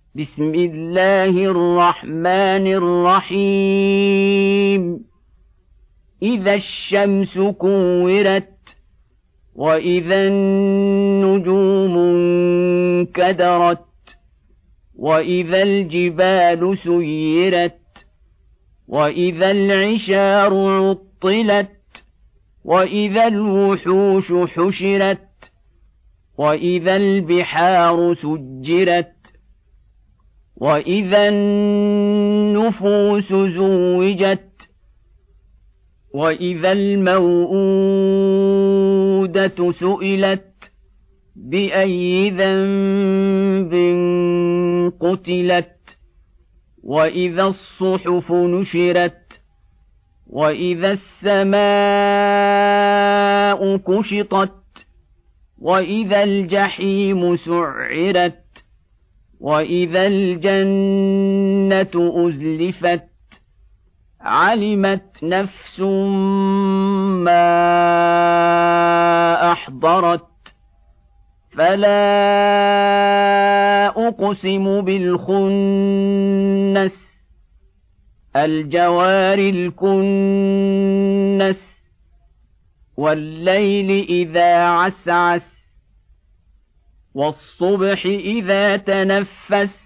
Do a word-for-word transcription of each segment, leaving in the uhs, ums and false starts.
بسم الله الرحمن الرحيم إذا الشمس كورت وإذا النجوم انكدرت وإذا الجبال سيرت وإذا العشار عطلت وإذا الوحوش حشرت وإذا البحار سجرت وإذا النفوس زوجت وإذا الموءودة سئلت بأي ذنب قتلت وإذا الصحف نشرت وإذا السماء كشطت وإذا الجحيم سعرت وإذا الجنة أزلفت علمت نفس ما أحضرت فلا أقسم بالخنس الجوار الكنس والليل إذا عسعس والصبح إذا تنفس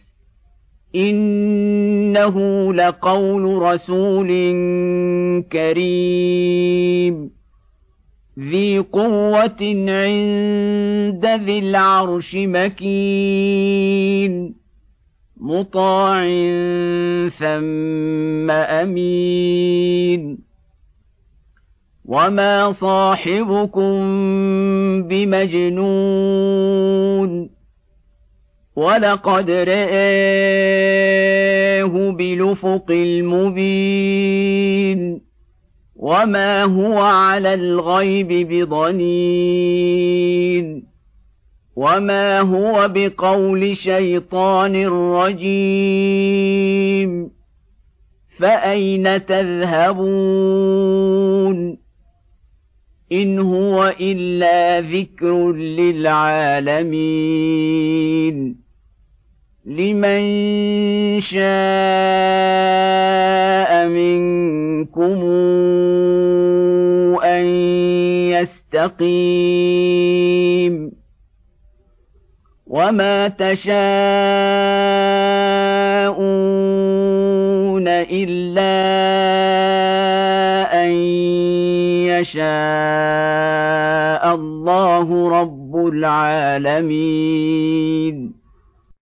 إنه لقول رسول كريم ذي قوة عند ذي العرش مكين مطاع ثم أمين وما صاحبكم بمجنون ولقد رآه بالأفق المبين وما هو على الغيب بضنين وما هو بقول شيطان رجيم فأين تذهبون إن هو إلا ذكر للعالمين لمن شاء منكم أن يستقيم وما تشاءون إلا أن يشاء الله رب العالمين